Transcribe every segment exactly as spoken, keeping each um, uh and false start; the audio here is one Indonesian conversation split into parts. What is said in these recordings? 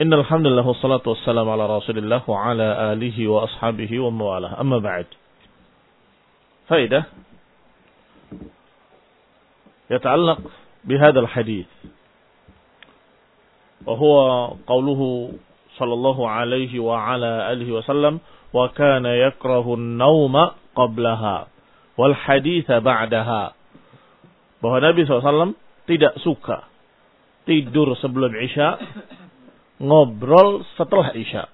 Innal hamdalillah wassalatu wassalamu ala Rasulillah wa ala alihi wa ashabihi wa mawalah. Amma ba'd. Faidah يتعلق بهذا الحديث وهو قوله صلى الله عليه وعلى آله وسلم وكان يكره النوم قبلها والحديث بعدها, bahwa Nabi shallallahu alaihi wasallam tidak suka tidur sebelum Isya, ngobrol setelah Isya.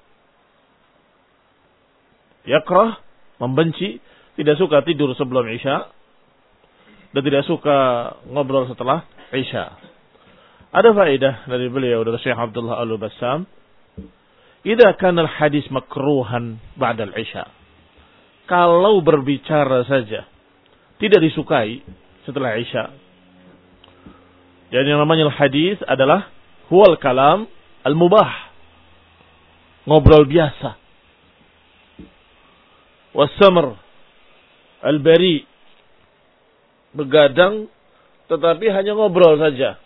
Yakrah, membenci, tidak suka tidur sebelum Isya dan tidak suka ngobrol setelah Isya. Ada faedah dari beliau, dari Syekh Abdullah Al-Bassam. Idza kana al-hadis makruhan ba'da al-Isya. Kalau berbicara saja tidak disukai setelah Isya. Dan yang namanya al-hadis adalah huwal kalam al-mubah. Ngobrol biasa. Was-samr al-bari. Begadang tetapi hanya ngobrol saja.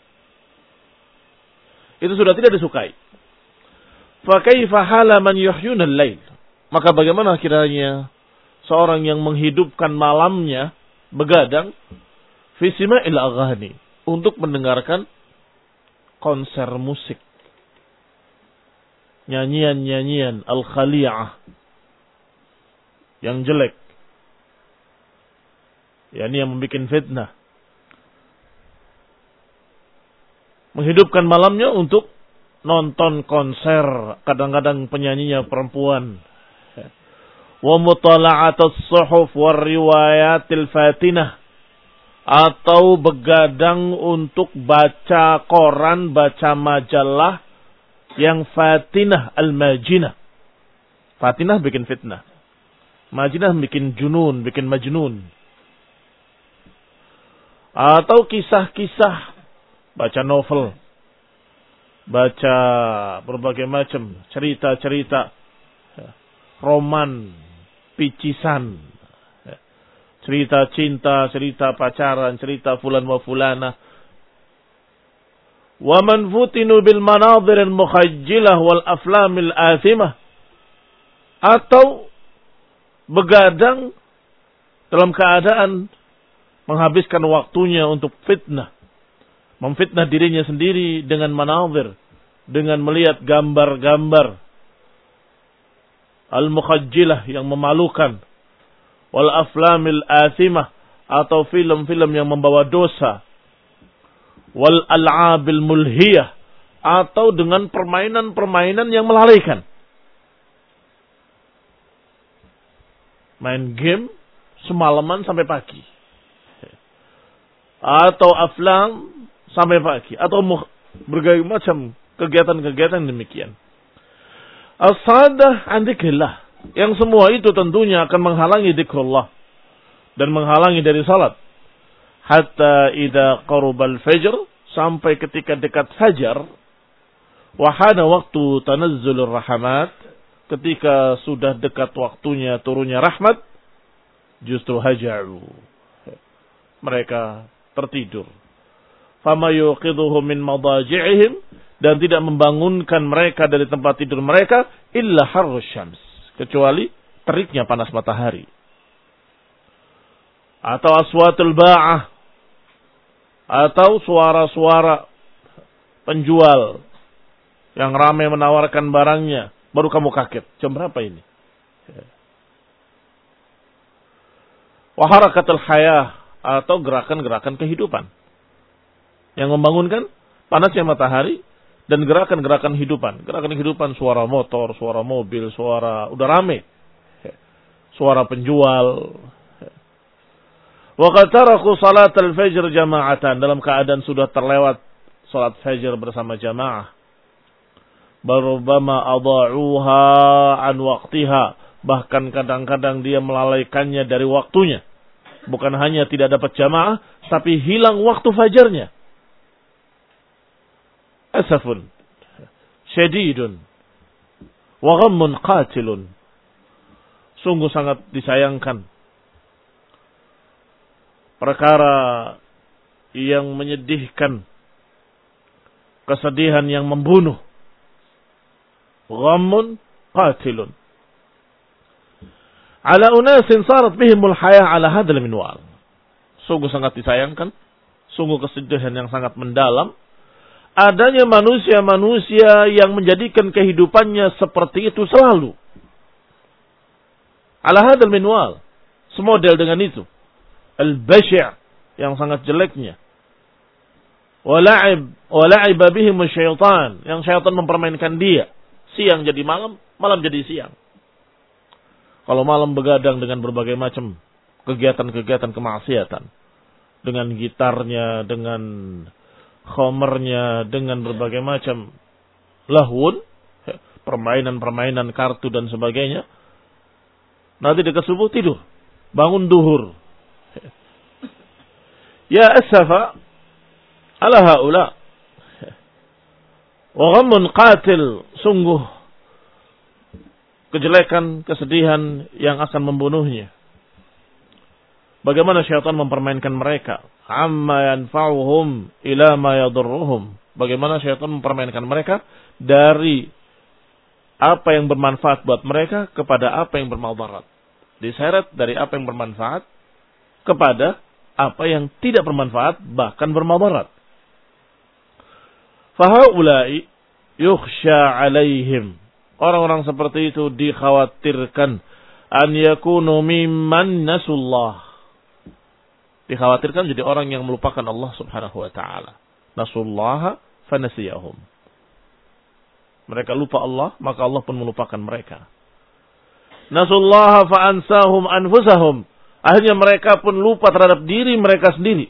Itu sudah tidak disukai. Fa kaifa hala man yuhyuna al-lail? Maka bagaimana kiranya seorang yang menghidupkan malamnya begadang fi sima'il aghani, untuk mendengarkan konser musik, nyanyian-nyanyian al-khali'ah yang jelek, yakni yang membuat fitnah. Menghidupkan malamnya untuk nonton konser, kadang-kadang penyanyinya perempuan. Wa mutala'atus suhuf war riwayatil fatinah, atau begadang untuk baca koran, baca majalah yang fatinah al-majinah. Fatinah bikin fitnah. Majinah bikin junun, bikin majnun. Atau kisah-kisah, baca novel, baca berbagai macam cerita-cerita, roman, picisan, cerita cinta, cerita pacaran, cerita fulan wa fulana. Wa man futinu bil manadhir al mukhajjilah wal aflam al athimah. Atau begadang dalam keadaan menghabiskan waktunya untuk fitnah, memfitnah dirinya sendiri dengan manazir, dengan melihat gambar-gambar al-mukhajjilah yang memalukan, wal aflamil athimah, atau film-film yang membawa dosa, wal al'abil mulhiyah, atau dengan permainan-permainan yang melalaikan. Main game semalaman sampai pagi, atau aflam sampai pagi, atau berbagai macam kegiatan-kegiatan demikian. As-sadah an dzikrillah, yang semua itu tentunya akan menghalangi dzikrullah dan menghalangi dari salat. Hatta idza qarubal fajr, sampai ketika dekat fajar, wa hana waktu tanazzulur rahmat, ketika sudah dekat waktunya turunnya rahmat, justru hajaru, mereka tertidur. Fama yuqidhuhum min madaji'ihim, dan tidak membangunkan mereka dari tempat tidur mereka illa harrus syams, kecuali teriknya panas matahari. Atau aswatul ba'ah, atau suara-suara penjual yang ramai menawarkan barangnya, baru kamu kaget, jam berapa ini? Wa harakatul hayah, atau gerakan-gerakan kehidupan yang membangunkan panasnya matahari dan gerakan-gerakan hidupan. Gerakan kehidupan, suara motor, suara mobil, suara udah rame, suara penjual. Wa qad taraku salatal fajr jama'atan, dalam keadaan sudah terlewat salat fajr bersama jamaah. Barubbama adha'uha an waqtiha, bahkan kadang-kadang dia melalaikannya dari waktunya. Bukan hanya tidak dapat jamaah, tapi hilang waktu fajarnya. Asafun syadidun wa ghammun qatilun, sungguh sangat disayangkan, perkara yang menyedihkan, kesedihan yang membunuh. ghammun qatilun. Ala unasin sarat bihimul hayah ala hadzal minwal. Sungguh sangat disayangkan, sungguh kesedihan yang sangat mendalam adanya manusia-manusia yang menjadikan kehidupannya seperti itu selalu. Ala hadzal minwal, semodel dengan itu. Al-basy' yang sangat jeleknya. Wala'ib wala'iba bihim syaitan, yang syaitan mempermainkan dia. Siang jadi malam, malam jadi siang. Kalau malam begadang dengan berbagai macam kegiatan-kegiatan kemaksiatan. Dengan gitarnya, dengan khomernya, dengan berbagai macam lahun, permainan-permainan kartu dan sebagainya. Nanti dekat subuh tidur, bangun duhur. Ya asafa ala haula. Wa ghammun qatil, sungguh kejelekan, kesedihan yang akan membunuhnya. Bagaimana syaitan mempermainkan mereka? Amma yanfa'uhum ila ma yadurruhum. Bagaimana syaitan mempermainkan mereka dari apa yang bermanfaat buat mereka kepada apa yang bermadarat. Diseret dari apa yang bermanfaat kepada apa yang tidak bermanfaat bahkan bermadarat. Fahaulai yukhsha alaihim. Orang-orang seperti itu dikhawatirkan an yakunu mimman nasullah. Dikhawatirkan jadi orang yang melupakan Allah Subhanahu wa taala. Nasullaha fanasiyahum. Mereka lupa Allah, maka Allah pun melupakan mereka. Nasullaha fa ansahum anfusahum. Akhirnya mereka pun lupa terhadap diri mereka sendiri.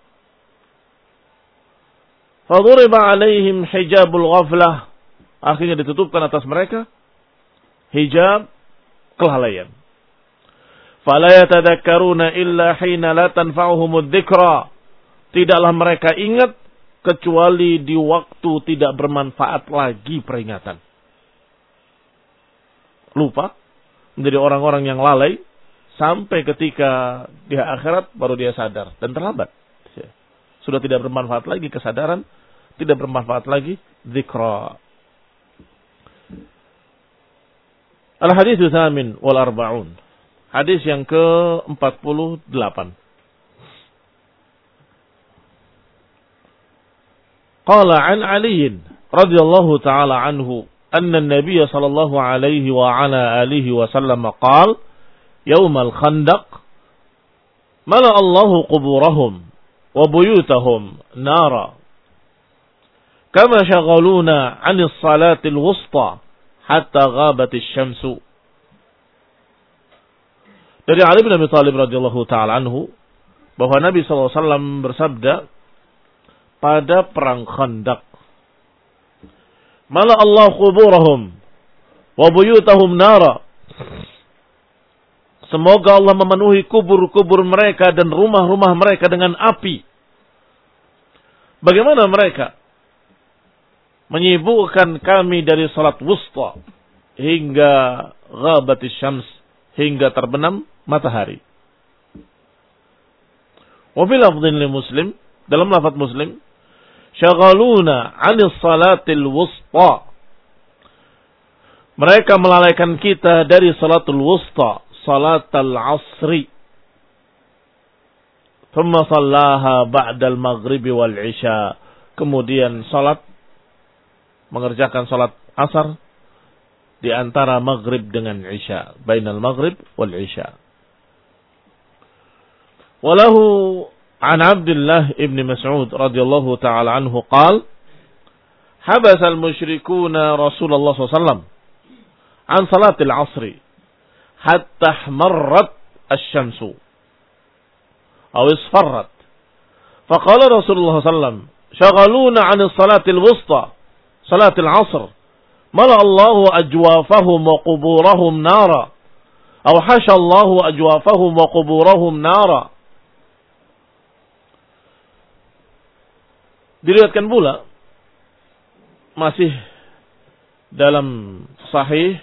Faduriba alaihim hijabul ghaflah. Akhirnya ditutupkan atas mereka hijab kelalaian. Fala yatadakkaruna illa hina la tanfa'uhumud dzikra. Tidaklah mereka ingat kecuali di waktu tidak bermanfaat lagi peringatan. Lupa, menjadi orang-orang yang lalai sampai ketika di akhirat baru dia sadar dan terlambat. Sudah tidak bermanfaat lagi kesadaran, tidak bermanfaat lagi dzikra. Al-hadits tsamin wal arba'un. Hadis yang ke empat puluh delapan. Qala an Ali radhiyallahu ta'ala anhu anna an-nabiy sallallahu alaihi wa ala alihi wa sallam qala يوم الخندق ملأ الله قبورهم وبيوتهم نارا كما شغلونا عن الصلاة الوسطى حتى غابت الشمس. Dari Ali bin Abi Thalib radhiyallahu taala anhu bahwa Nabi sallallahu alaihi wasallam bersabda pada perang Khandaq, mala Allah quburahum wa buyutahum nara. Semoga Allah memenuhi kubur-kubur mereka dan rumah-rumah mereka dengan api. Bagaimana mereka menyibukkan kami dari salat wusta hingga ghabatis syams, hingga terbenam matahari. Wa fil lafdhin li Muslim, dalam lafaz Muslim, syaghaluna 'anis salatil wusta. Mereka melalaikan kita dari salatul wusta, salatul asri. Thumma sallaha ba'dal maghribi wal isya. Kemudian salat, mengerjakan salat asar di antara maghrib dengan isya, bainal maghrib wal isya. Walahu an Abdullah ibn Mas'ud radhiyallahu ta'ala anhu qala habasa al-musyrikuna Rasulullah sallallahu alaihi wasallam an salatil asri hatta ihmarrat asy-syamsu aw isfarrat. Faqala Rasulullah sallallahu alaihi wasallam shaghaluna 'an as-salatil wusta salatil 'asr mala Allahu ajwafahum wa quburahum nara aw hasha Allahu ajwafahum wa quburahum nara. Diriwayatkan pula masih dalam sahih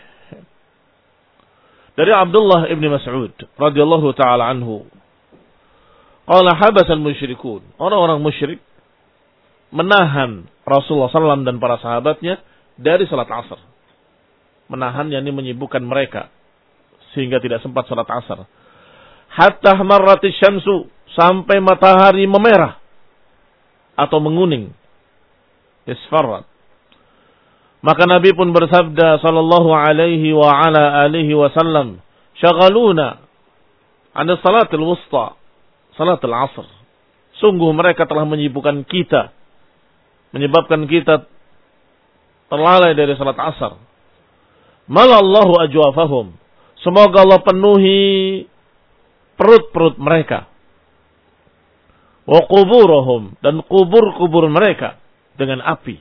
dari Abdullah ibn Mas'ud radhiyallahu taala anhu, qala habasal musyrikun, orang-orang musyrik menahan Rasulullah sallallahu alaihi wasallam dan para sahabatnya dari salat asar. menahan, yakni menyibukkan mereka sehingga tidak sempat salat asar. Hatta marratis syamsu, sampai matahari memerah atau menguning. Isfarrat. Maka Nabi pun bersabda sallallahu alaihi wa ala alihi wasallam, "Syaghaluna 'an salatil wusta, salatil asr." Sungguh mereka telah menyibukkan kita, menyebabkan kita terlalai dari salat asar. Malallahu ajwafahum. Semoga Allah penuhi perut-perut mereka. Wa quburahum, dan kubur-kubur mereka dengan api.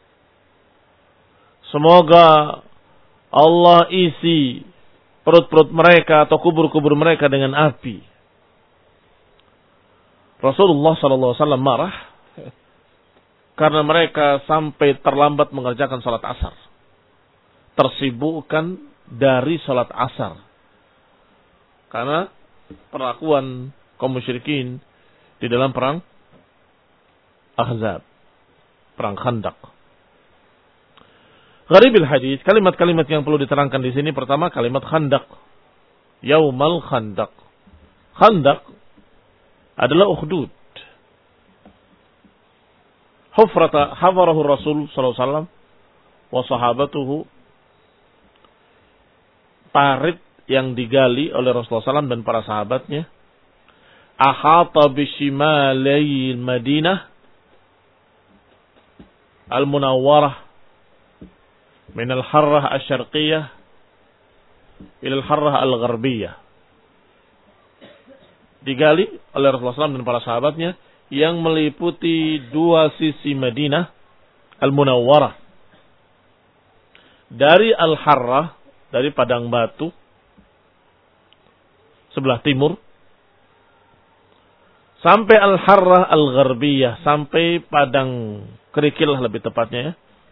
Semoga Allah isi perut-perut mereka atau kubur-kubur mereka dengan api. Rasulullah sallallahu alaihi wasallam marah karena mereka sampai terlambat mengerjakan salat asar. Tersibukkan dari salat asar. Karena perlakuan kaum musyrikin di dalam perang Ahzab, perang Khandaq. Gharibil hadis, kalimat-kalimat yang perlu diterangkan di sini, pertama kalimat Khandaq. Yaumal Khandaq. Khandaq adalah ukhdud. Hufrata hafarahu Rasul sallallahu alaihi wasallam wa sahabatuhu, parit yang digali oleh Rasulullah sallallahu alaihi wasallam dan para sahabatnya. Ahata bishimalai Madinah al-munawwarah min al-harrah asy-syarqiyyah ila al-harrah al-gharbiyah. Digali oleh Rasulullah sallallahu alaihi wasallam dan para sahabatnya yang meliputi dua sisi Madinah al-munawwarah. Dari al-harrah, dari padang batu sebelah timur, sampai al-harrah al-gharbiyah, sampai padang kerikil lebih tepatnya ya.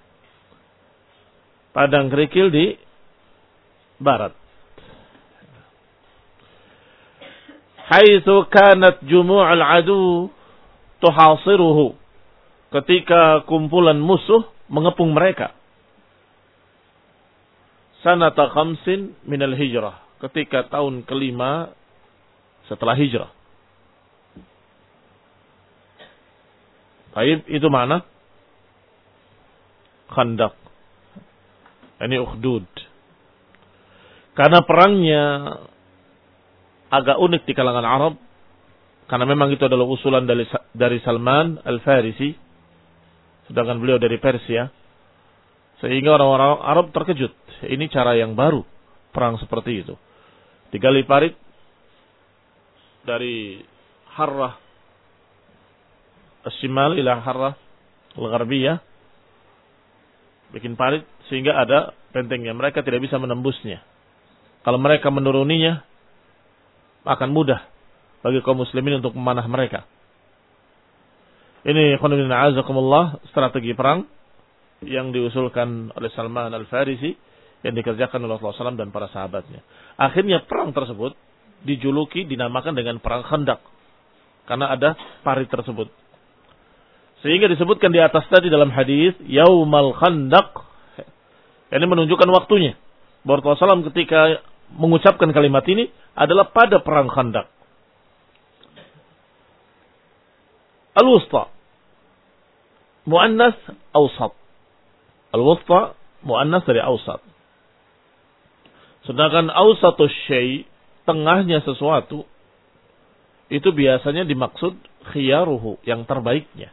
Padang kerikil di barat. Haitsu kanat jumu'ul adu tuhasiruhu, ketika kumpulan musuh mengepung mereka. Sanata khamsin minal hijrah, ketika tahun kelima setelah hijrah. Baik, itu mana? Khandaq. Ini ukhdud. Karena perangnya agak unik di kalangan Arab, karena memang itu adalah usulan dari, dari Salman Al-Farisi, sedangkan beliau dari Persia, sehingga orang-orang Arab terkejut. Ini cara yang baru, perang seperti itu. Digali parit dari harrah as-shimal ila harrah al-gharbiyah, bikin parit sehingga ada bentengnya, mereka tidak bisa menembusnya. Kalau mereka menuruninya, akan mudah bagi kaum muslimin untuk memanah mereka. Ini khonibin a'azakumullah, strategi perang yang diusulkan oleh Salman Al-Farisi, yang dikerjakan oleh Rasulullah sallallahu alaihi wasallam dan para sahabatnya. Akhirnya perang tersebut dijuluki, dinamakan dengan perang Khandaq, karena ada parit tersebut. Sehingga disebutkan di atas tadi dalam hadis Yaumal Khandaq, ini menunjukkan waktunya. Bahwa Rasulullah sallallahu alaihi wasallam ketika mengucapkan kalimat ini adalah pada perang Khandaq. Al-Wusta muannas awsat. Al-Wusta muannas dari awsat. Sedangkan awsatus syai', tengahnya sesuatu, itu biasanya dimaksud khiyaruhu, yang terbaiknya.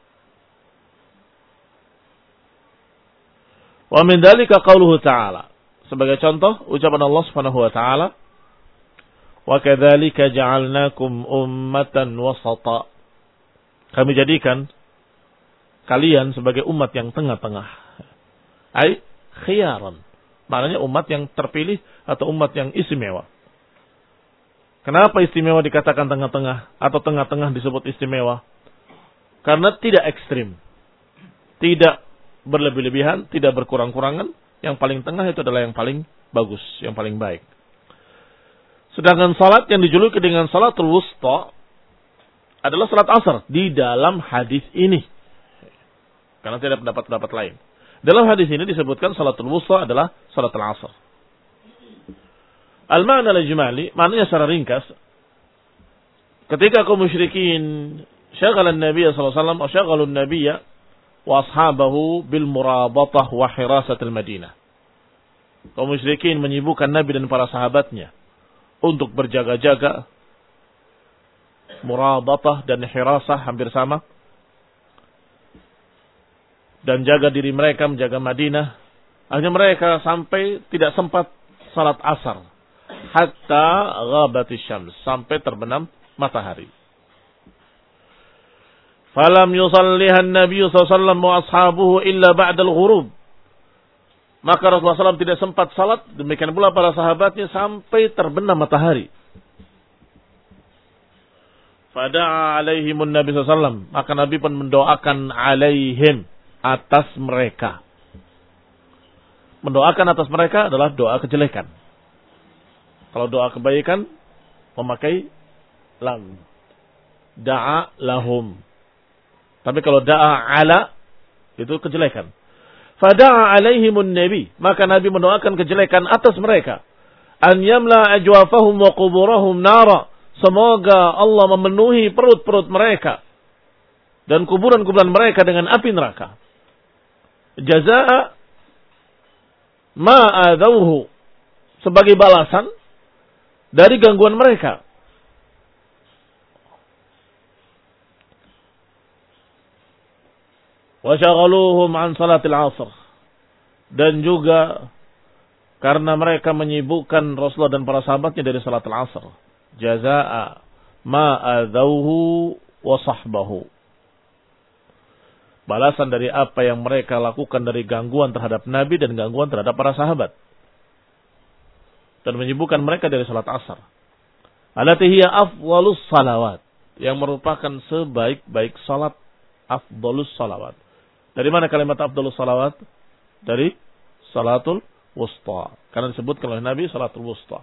Wa min dzalika qauluhu ta'ala. Sebagai contoh ucapan Allah Subhanahu wa taala, "Wa kadzalika ja'alnakum ummatan wasata." Kami jadikan kalian sebagai umat yang tengah-tengah. Ai khiyaran. Maknanya umat yang terpilih atau umat yang istimewa. Kenapa istimewa dikatakan tengah-tengah atau tengah-tengah disebut istimewa? Karena tidak ekstrim. Tidak berlebih-lebihan, tidak berkurang-kurangan. Yang paling tengah itu adalah yang paling bagus, yang paling baik. Sedangkan salat yang dijuluki dengan salatul wusta adalah salat asar di dalam hadis ini. Karena tidak pendapat-pendapat lain. Dalam hadis ini disebutkan salatul wusta adalah salatul asar. Al-ma'na al-ijmali, maknanya secara ringkas, ketika kaum musyrikin syaghalan Nabi sallallahu alaihi wasallam atau syaghalun Nabiy wa ashabahu bil murabatah wa hirasatil Madinah. Kaum musyrikin menyibukkan Nabi dan para sahabatnya untuk berjaga-jaga, murabatah dan hirasah hampir sama, dan jaga diri mereka, menjaga Madinah. Akhirnya mereka sampai tidak sempat salat asar. Hatta ghabatis syams. Sampai terbenam matahari. Falam yusallihan Nabi sallallahu alaihi wasallam wa ashabuhu illa ba'dal ghurub. Maka Rasulullah shallallahu alaihi wasallam tidak sempat salat. Demikian pula para sahabatnya sampai terbenam matahari. Fada'a alaihimun Nabi sallallahu alaihi wasallam. Maka Nabi pun mendoakan alaihim, atas mereka. Mendoakan atas mereka adalah doa kejelekan. Kalau doa kebaikan memakai lam. Da'a lahum. Tapi kalau da'a ala itu kejelekan. Fada'a alaihimun nabi, maka Nabi mendoakan kejelekan atas mereka. An yamla ajwafahum wa quburahum nara. Semoga Allah memenuhi perut-perut mereka dan kuburan-kuburan mereka dengan api neraka. Jazaa ma adauhu, sebagai balasan dari gangguan mereka. Wa syaghaluhum an salatil asr, dan juga karena mereka menyibukkan Rasulullah dan para sahabatnya dari salatul asr. Jazaa ma adauhu wa sahbahu, balasan dari apa yang mereka lakukan dari gangguan terhadap Nabi dan gangguan terhadap para sahabat. Dan menyibukkan mereka dari salat asar. Allati hiya afdhalus salawat, yang merupakan sebaik-baik salat, afdhalus salawat. Dari mana kalimat afdhalus salawat? Dari salatul wusta. Karena disebutkan oleh Nabi salatul wusta.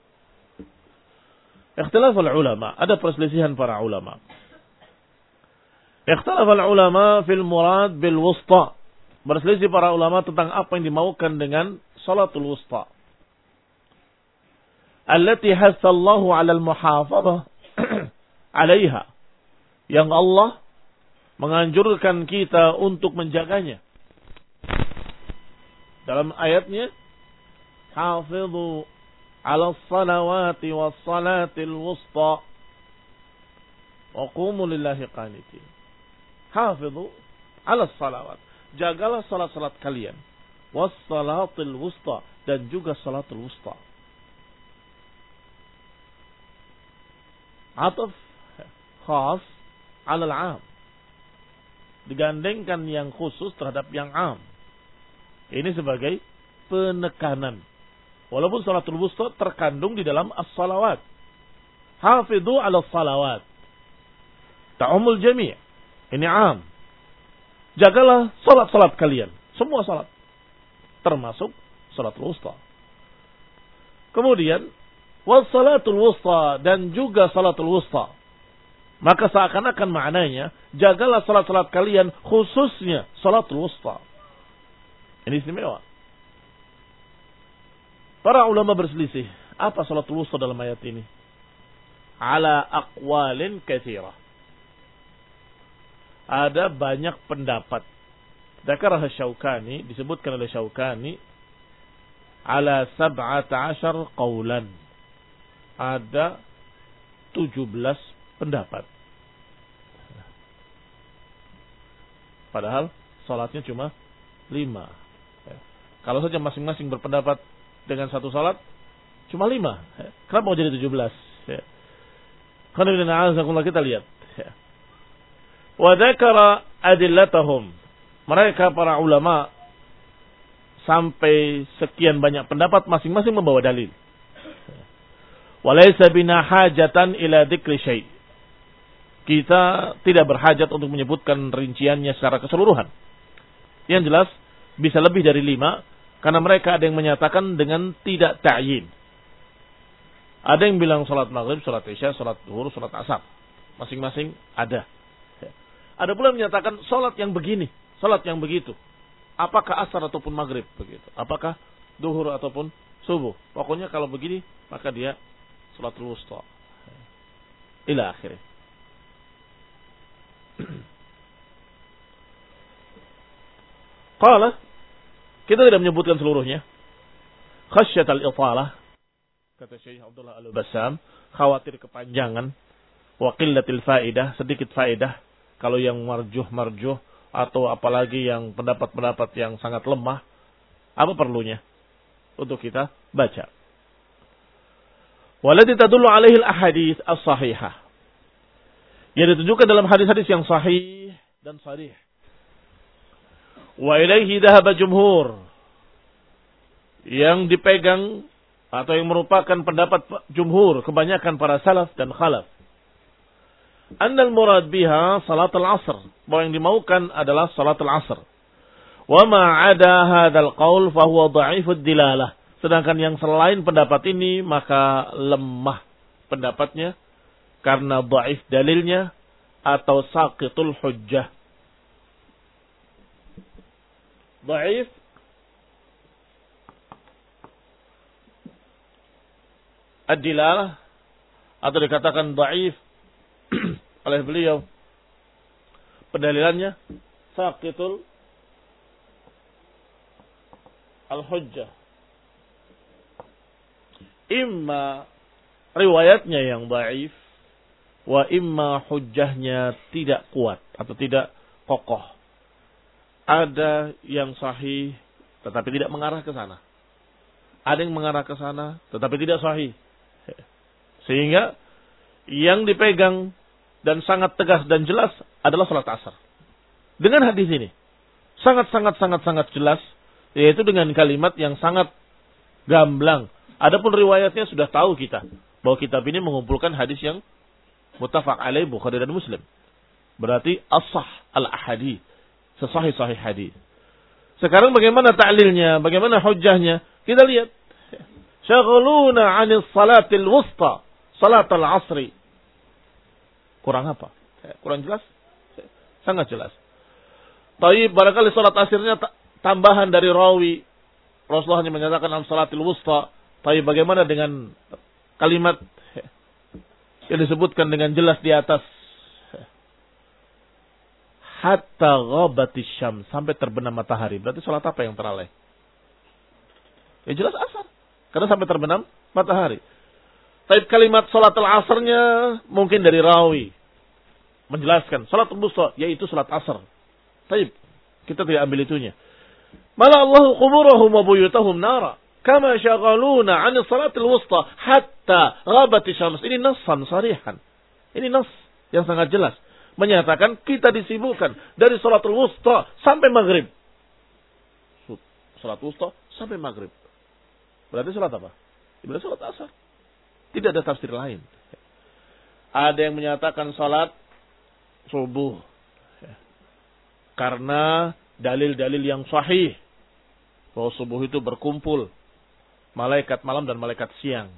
Ikhtilaf al-ulama, ada perselisihan para ulama. Ikhtilaf al-ulama fil murad bil wusta. Berselisih para ulama tentang apa yang dimaukan dengan salatul wusta. Allati hasallahu 'ala al-muhafazah 'alaiha. Yang Allah menganjurkan kita untuk menjaganya. Dalam ayatnya, hafizu 'ala as-salawati was-salatil wusta wa qumu lillahi qanitin. Hafizu 'ala as-salawat. Jagalah salat-salat kalian. Was-salatil wusta, dan juga salatul wusta. Ataf khas 'ala al-'am. Digandengkan yang khusus terhadap yang 'am. Ini sebagai penekanan. Walaupun salatul wusta terkandung di dalam as-salawat. Hafidhu 'ala as-salawat. Ta'umul jami'. Ini 'am. Jagalah salat-salat kalian. Semua salat. Termasuk salatul wusta. Kemudian was-salatul wusta, dan juga salatul wusta. Maka seakan-akan maknanya, jagalah salat-salat kalian, khususnya salatul wusta. Ini istimewa. Para ulama berselisih, apa salatul wusta dalam ayat ini? Ala aqwalin katsirah. Ada banyak pendapat. Dzakarah Syaukani, disebutkan oleh Syaukani, ala sab'ata asyar qawlan. Ada tujuh belas pendapat. Padahal salatnya cuma lima. Kalau saja masing-masing berpendapat dengan satu salat, cuma lima. Kenapa mau jadi tujuh belas? Karena kita lihat. Wa dzakara adillatahum. Mereka para ulama sampai sekian banyak pendapat, masing-masing membawa dalil. Walaysa bina hajatan ila dzikri syai'. Kita tidak berhajat untuk menyebutkan rinciannya secara keseluruhan. Yang jelas bisa lebih dari lima, karena mereka ada yang menyatakan dengan tidak ta'yin. Ada yang bilang salat maghrib, salat isya, salat zuhur, salat asar. Masing-masing ada. Ada pula yang menyatakan salat yang begini, salat yang begitu. apakah asar ataupun maghrib begitu. Apakah duhur ataupun subuh. Pokoknya kalau begini maka dia salatul wusta. Ila akhirnya. Qala, kita tidak menyebutkan seluruhnya. Khasyat al-italah, kata Syekh Abdullah Al-Bassam, khawatir kepanjangan, wa qillatil faidah, sedikit faedah. Kalau yang marjuh-marjuh atau apalagi yang pendapat-pendapat yang sangat lemah, apa perlunya untuk kita baca? Walladzi tadullu alaihi al-ahadits as-sahihah. Yang ditunjukkan dalam hadis-hadis yang sahih dan sharih. Wa ilaihi dhahaba jumhur. Yang dipegang atau yang merupakan pendapat jumhur, kebanyakan para salaf dan khalaf. Annal murad biha salatul asr. Bahwa yang dimaukan adalah salatul asr. Wa ma ada hadzal qaul fa huwa dha'ifud dilalah. Sedangkan yang selain pendapat ini maka lemah pendapatnya karena dhaif dalilnya atau saqitul hujjah. Dhaif ad-dilalah atau dikatakan dhaif oleh beliau pendalilannya saqitul al-hujjah. Imma riwayatnya yang dhaif wa imma hujjahnya tidak kuat atau tidak kokoh. Ada yang sahih tetapi tidak mengarah ke sana. Ada yang mengarah ke sana tetapi tidak sahih. Sehingga yang dipegang dan sangat tegas dan jelas adalah salat asar. Dengan hadis ini sangat-sangat-sangat-sangat jelas, yaitu dengan kalimat yang sangat gamblang. Adapun riwayatnya sudah tahu kita bahwa kitab ini mengumpulkan hadis yang muttafaq alaih Bukhari dan Muslim. Berarti as-sah al-ahadits, sesahih-sahih hadis. Sekarang bagaimana ta'lilnya, bagaimana hujjahnya? Kita lihat. Syaghluna 'anil salatil wusta, salatul asri. Kurang apa? Kurang jelas? Sangat jelas. Tapi barangkali salat asirnya tambahan dari rawi. Rasulullah hanya menyatakan am salatil wusta. Tapi bagaimana dengan kalimat yang disebutkan dengan jelas di atas? Hatta ghabatis syams, sampai terbenam matahari. Berarti salat apa yang terlalai? Ya jelas asar. Karena sampai terbenam matahari. Tapi kalimat salatul asarnya mungkin dari rawi. Menjelaskan salatul wusta yaitu salat asar. Tapi kita tidak ambil itunya. Mala Allahu quburahum wa buyutahum nara. Kama syaghaluna 'an salatil wusta hatta ghabatis syams. Ini nassan sarihan. Ini nas yang sangat jelas menyatakan kita disibukkan dari salatul wusta sampai maghrib. Salat wusta sampai maghrib. Berarti salat apa? Berarti salat asar. Tidak ada tafsir lain. Ada yang menyatakan salat subuh. Karena dalil-dalil yang sahih bahwa subuh itu berkumpul malaikat malam dan malaikat siang.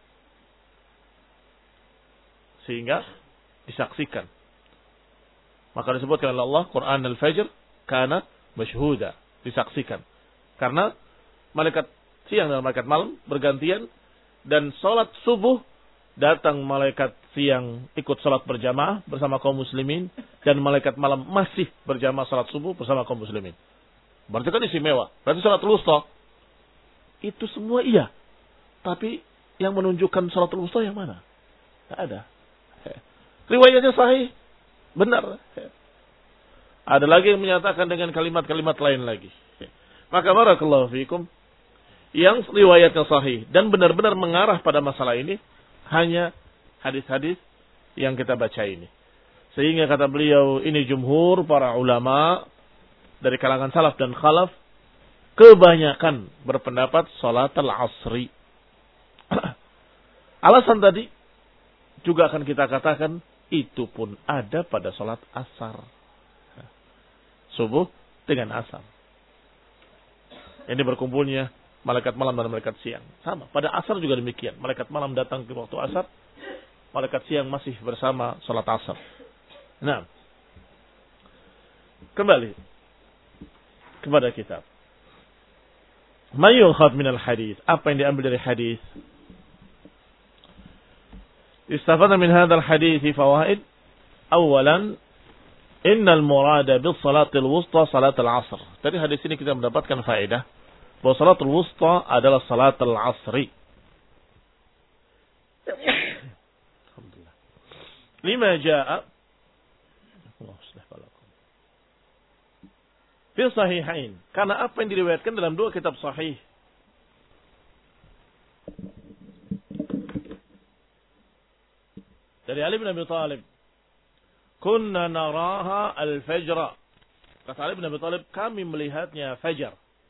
Sehingga disaksikan. Maka disebutkan oleh Allah Quran al-Fajr kana masyhuda, disaksikan. Karena malaikat siang dan malaikat malam bergantian dan salat subuh datang malaikat siang ikut salat berjamaah bersama kaum muslimin dan malaikat malam masih berjamaah salat subuh bersama kaum muslimin. Berarti kan istimewa. Berarti salatul wusta itu semua iya. Tapi yang menunjukkan salatul wusta yang mana? Tidak ada. Riwayatnya sahih. Benar. Ada lagi yang menyatakan dengan kalimat-kalimat lain lagi. Maka barakallahu fikum. Yang riwayatnya sahih dan benar-benar mengarah pada masalah ini hanya hadis-hadis yang kita baca ini. Sehingga kata beliau, ini jumhur para ulama dari kalangan salaf dan khalaf kebanyakan berpendapat salat al-asri. Alasan tadi juga akan kita katakan itu pun ada pada salat asar. Subuh dengan asar. Ini berkumpulnya malaikat malam dan malaikat siang. Sama. Pada asar juga demikian. Malaikat malam datang ke waktu asar. Malaikat siang masih bersama salat asar. Nah. Kembali. kepada kitab. Ma yukhad min al-hadis. Apa yang diambil dari hadis? Istafadna min hadzal hadis fawaid. Awalan, innal murada bis salatil wusta salatul asr. Dari hadis ini kita mendapatkan faedah bahwa salatul wusta adalah salatul asri. Alhamdulillah. Lima jaa Allah subhanahu wa ta'ala fi sahihain. Karena apa yang diriwayatkan dalam dua kitab sahih. Dari Ali bin Abi Thalib, kunna naraha al-fajr. Kata Ali bin Abi Thalib, kami melihatnya fajar.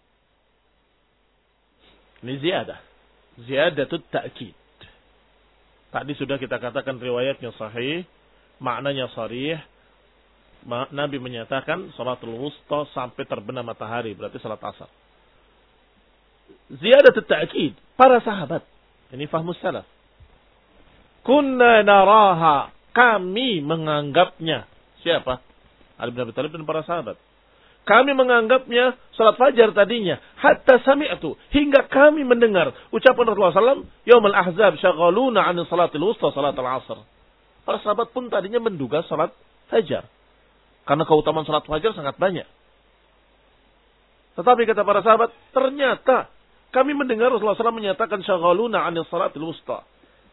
Ini ziyadah. Ziyadatut ta'kid. Tadi sudah kita katakan riwayatnya sahih, maknanya sharih. Nabi menyatakan salatul wusta sampai terbenam matahari, berarti salat asar. Ziyadatut ta'kid, para sahabat. Ini fahmus salaf. Kunna naraha, kami menganggapnya. Siapa? Ali bin Abi Thalib dan para sahabat. Kami menganggapnya salat fajar tadinya. Hatta sami'tu, hingga kami mendengar ucapan Rasulullah sallallahu alaihi wasallam, Yaumul Ahzab syaghaluna 'an salatil wusta salatul asr. Para sahabat pun tadinya menduga salat fajar. Karena keutamaan salat fajar sangat banyak. Tetapi kata para sahabat, ternyata kami mendengar Rasulullah sallallahu alaihi wasallam menyatakan syaghaluna 'an salatil wusta.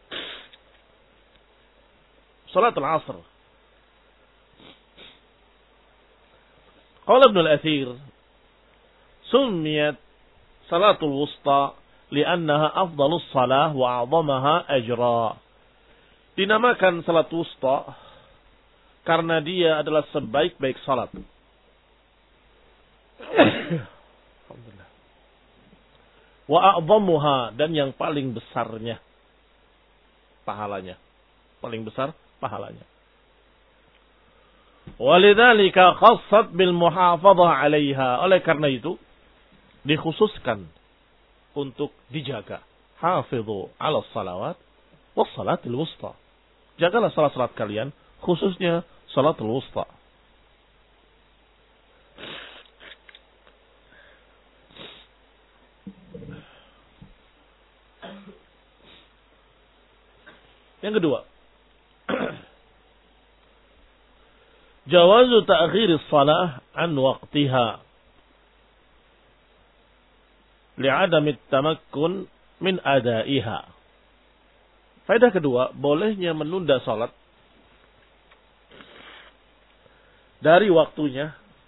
Salatul asr. Qala Ibn al-Athir, summiyat salatul wusta li'annaha afdalus salah wa a'zamaha ajra. Dinamakan salat wusta karena dia adalah sebaik-baik salat. Alhamdulillah. Wa a'zamuha, dan yang paling besarnya pahalanya. Paling besar pahalanya. Walidzalika khassat bil muhafadzah 'alaiha. Oleh karena itu dikhususkan untuk dijaga. Hafidhu 'ala shalawat was salatil wusta. Jagalah salat-salat kalian, khususnya salatul wusta. Yang kedua, jawazu ta'khir as-salah an waqtiha li'adam at-tamakkun min adaiha. Faedah kedua, bolehnya menunda salat dari waktunya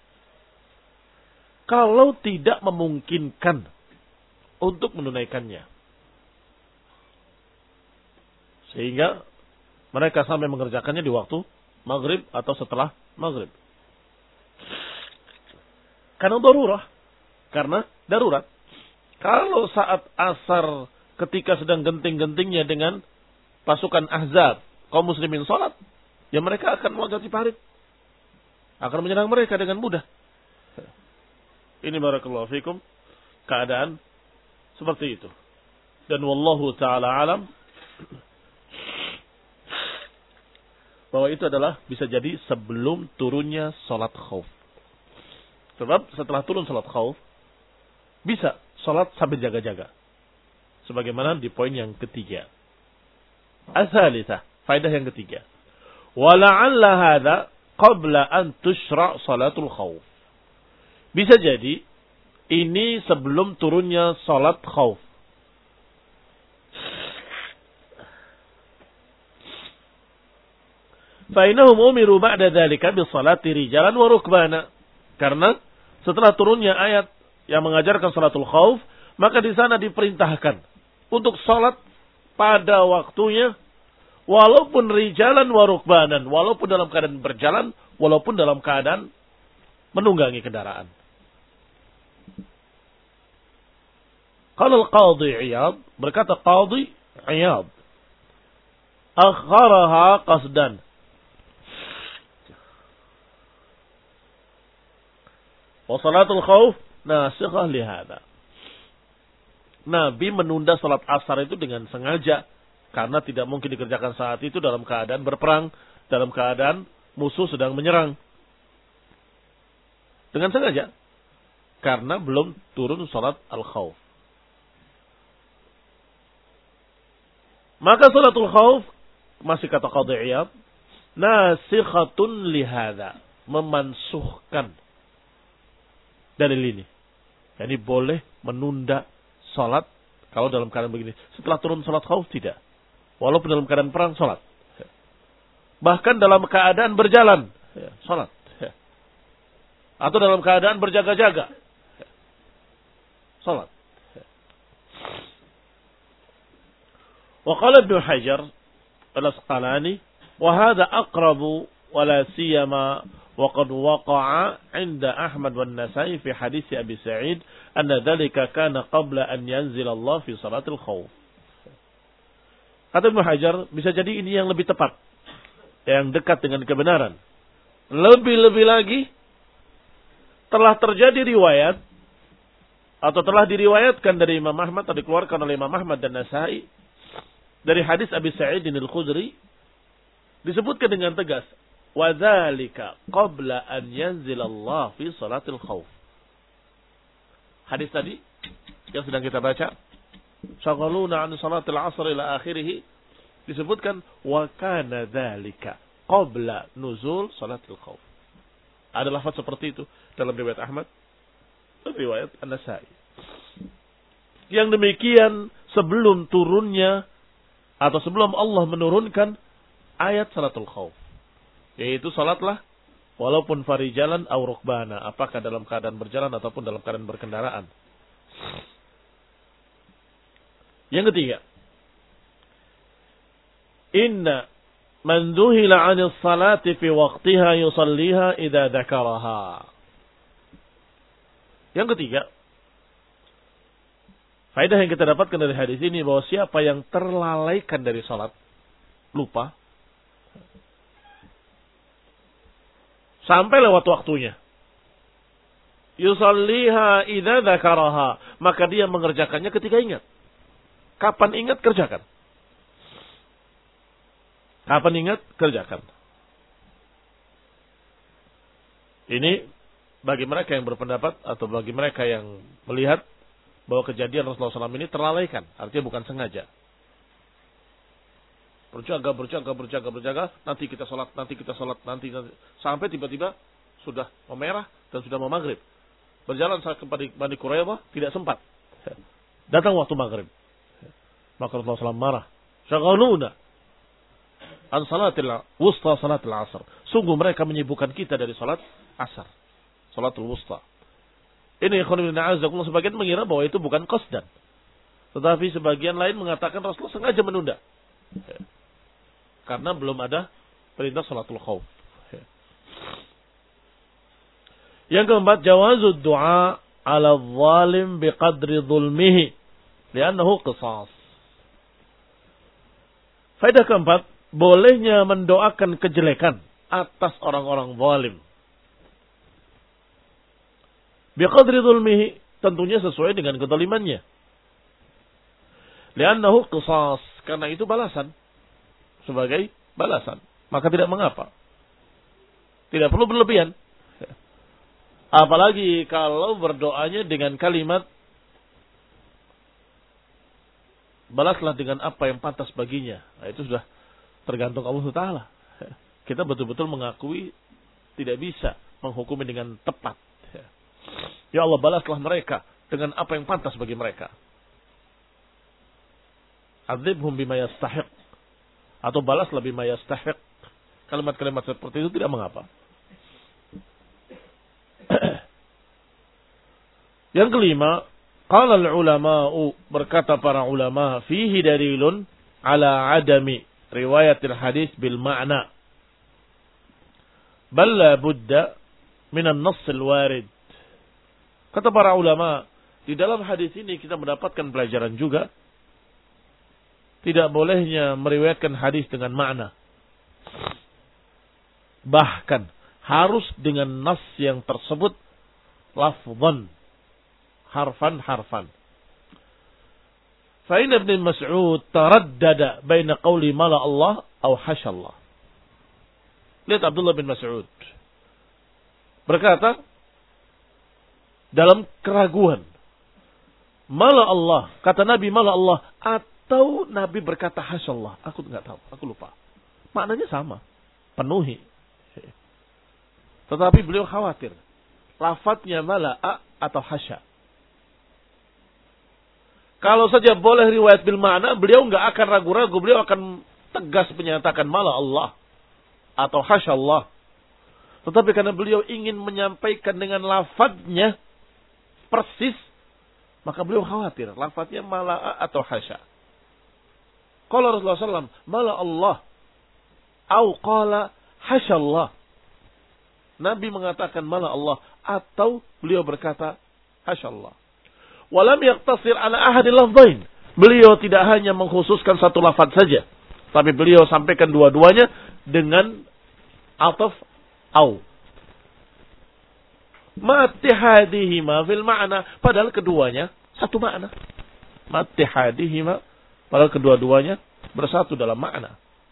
kalau tidak memungkinkan untuk menunaikannya. Sehingga mereka sampai mengerjakannya di waktu maghrib atau setelah maghrib. Karena darurah. Karena darurat. Kalau saat asar ketika sedang genting-gentingnya dengan pasukan Ahzab, kaum muslimin salat, ya mereka akan mengganti parit. Akan menyerang mereka dengan mudah. Ini barakallahu fikum keadaan seperti itu. Dan wallahu ta'ala alam, bahwa itu adalah bisa jadi sebelum turunnya salat khauf. Sebab setelah turun salat khauf, bisa salat sambil jaga-jaga. Sebagaimana di poin yang ketiga. As-salisah, faedah yang ketiga. Wala'alla hadha qabla an tushra' salatul khauf. Bisa jadi ini sebelum turunnya salat khauf. Fainahum umiru ba'da dzalika bi salati rijalan wa rukbana. Karena setelah turunnya ayat yang mengajarkan salatul khauf, maka di sana diperintahkan untuk salat pada waktunya walaupun rijalan wa rukbanan, walaupun dalam keadaan berjalan, walaupun dalam keadaan menunggangi kendaraan. Qala al-Qadhi Iyad, berkata Qadhi Iyad, akharaha qasdan. Wa salatul khauf nasikhah lihada. Nabi menunda salat asar itu dengan sengaja karena tidak mungkin dikerjakan saat itu dalam keadaan berperang, dalam keadaan musuh sedang menyerang. Dengan sengaja. karena belum turun salat al-khauf. Maka salatul khauf, masih kata Qadhi Iyad, nasikhatun lihada, memansuhkan dalil ini. Jadi boleh menunda salat kalau dalam keadaan begini. Setelah turun salat khauf tidak. Walaupun dalam keadaan perang salat. Bahkan dalam keadaan berjalan salat. Atau dalam keadaan berjaga-jaga salat. Wa qala Ibnu Hajar al-Asqalani wa hadha aqrabu wa la siyama wa qad waqa'a 'inda Ahmad wan Nasa'i fi hadits Abi Sa'id anna dhalika kana qabla an yanzila Allah fi salatil khauf. Kata Ibnu Hajar, bisa jadi ini yang lebih tepat, yang dekat dengan kebenaran. Lebih-lebih lagi telah terjadi riwayat atau telah diriwayatkan dari Imam Ahmad, atau dikeluarkan oleh Imam Ahmad dan Nasa'i dari hadis Abi Sa'id al-Khudri, disebutkan dengan tegas, wa dzalika qabla an yanzilallah fi salatil khauf. Hadis tadi yang sedang kita baca, syaghaluna an salatil asr ila akhirih, disebutkan wa kana dzalika qabla nuzul salatil khauf. Ada lafaz seperti itu dalam riwayat Ahmad dan riwayat An-Nasa'i. Yang demikian sebelum turunnya atau sebelum Allah menurunkan ayat salatul khauf, yaitu salatlah walaupun farijalan aw rukbana, apakah dalam keadaan berjalan ataupun dalam keadaan berkendaraan. Yang ketiga, inna man duhila 'anil salati fi waqtiha yusalliha idza dzakaraha. Yang ketiga, faedah yang kita dapatkan dari hadis ini bahwa siapa yang terlalaikan dari salat, lupa, sampai lewat waktunya, yusalliha idza dzakaraha, maka dia mengerjakannya ketika ingat. Kapan ingat, kerjakan. Kapan ingat, kerjakan. Ini bagi mereka yang berpendapat atau bagi mereka yang melihat bahwa kejadian Rasulullah shallallahu alaihi wasallam ini terlalaikan, artinya bukan sengaja. Berjaga, berjaga, berjaga, berjaga, nanti kita sholat, nanti kita sholat, nanti, nanti. Sampai tiba-tiba sudah memerah dan sudah mau maghrib. Berjalan sampai ke Bani Quraidah, tidak sempat. Datang waktu maghrib. Maka Rasulullah shallallahu alaihi wasallam marah. Syaghaluna an salatil wusta salatil asr. Sungguh mereka menyibukkan kita dari salat asar, salatul wusta. Ini ikhwan fillah azakumullah, sebagian mengira bahwa itu bukan qasdan. Tetapi sebagian lain mengatakan Rasulullah sengaja menunda. Karena belum ada perintah salatul khauf. Yang keempat, jawazud du'a ala zalim biqadri zulmihi li'annahu qisas. Faedah keempat, bolehnya mendoakan kejelekan atas orang-orang zalim. Biqadri zulmihi, tentunya sesuai dengan kezalimannya. Li'annahu qisas, karena itu balasan. Sebagai balasan. Maka tidak mengapa. Tidak perlu berlebihan. Apalagi kalau berdoanya dengan kalimat, balaslah dengan apa yang pantas baginya. Nah, itu sudah tergantung Allah subhanahu wa taala. Kita betul-betul mengakui tidak bisa menghukumi dengan tepat. Ya Allah, balaslah mereka dengan apa yang pantas bagi mereka. Adzibhum bima yastahiq, atau balaslah bima yastahiq. Kalimat-kalimat seperti itu tidak mengapa. Yang kelima, qala al-ulama'u, berkata para ulama, fihi dalilun ala adami riwayatil hadis bil ma'na. Bal la budda min an-nass al-warid. Kata para ulama, di dalam hadis ini kita mendapatkan pelajaran juga. Tidak bolehnya meriwayatkan hadis dengan makna. Bahkan harus dengan nas yang tersebut lafzan, harfan-harfan. Fa inna Ibn Mas'ud taraddada baina qawli mala Allah aw hashallah. Lihat Abdullah bin Mas'ud berkata, dalam keraguan. Malah Allah, kata Nabi malah Allah, atau Nabi berkata hasyallah, aku enggak tahu, aku lupa. Maknanya sama, penuhi. Tetapi beliau khawatir, lafadznya mala'a atau hasya. Kalau saja boleh riwayat bil makna, beliau enggak akan ragu-ragu, beliau akan tegas menyatakan malah Allah atau hasya Allah. Tetapi karena beliau ingin menyampaikan dengan lafadznya persis, maka beliau khawatir lafadznya malah atau hasya. Qala Rasulullah sallallahu alaihi wasallam malah Allah au qala hasya Allah. Nabi mengatakan malah Allah atau beliau berkata hasya Allah. Walam yaqtasir ala ahadil lafzain. Beliau tidak hanya mengkhususkan satu lafaz saja, tapi beliau sampaikan dua-duanya dengan ataf au. Ma'tihadihima fil ma'na, padahal keduanya satu makna. Ma'tihadihima, padahal kedua-duanya bersatu dalam makna.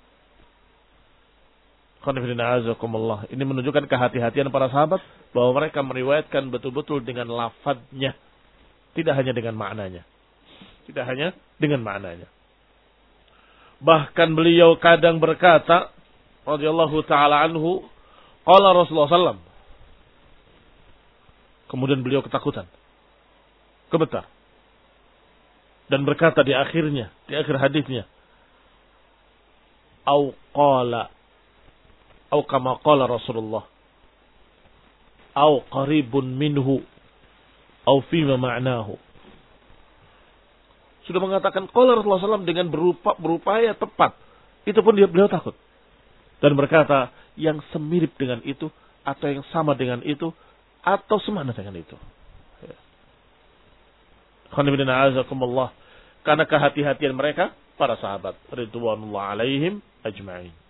Ini menunjukkan kehati-hatian para sahabat bahwa mereka meriwayatkan betul-betul dengan lafadznya, tidak hanya dengan maknanya. Tidak hanya dengan maknanya. Bahkan beliau kadang berkata, radhiyallahu taala anhu, qala Rasulullah sallallahu alaihi wasallam. Kemudian beliau ketakutan, gemetar, dan berkata di akhirnya, di akhir hadisnya, au qala, au kama qala Rasulullah, au qaribun minhu, au fima ma'nahu. Sudah mengatakan qala Rasulullah sallallahu alaihi wasallam dengan berupa berupaya tepat. Itu pun dia beliau takut. Dan berkata yang semirip dengan itu atau yang sama dengan itu atau semakna dengan itu. Karena kehati-hatian mereka para sahabat ridwanullah alaihim ajma'in.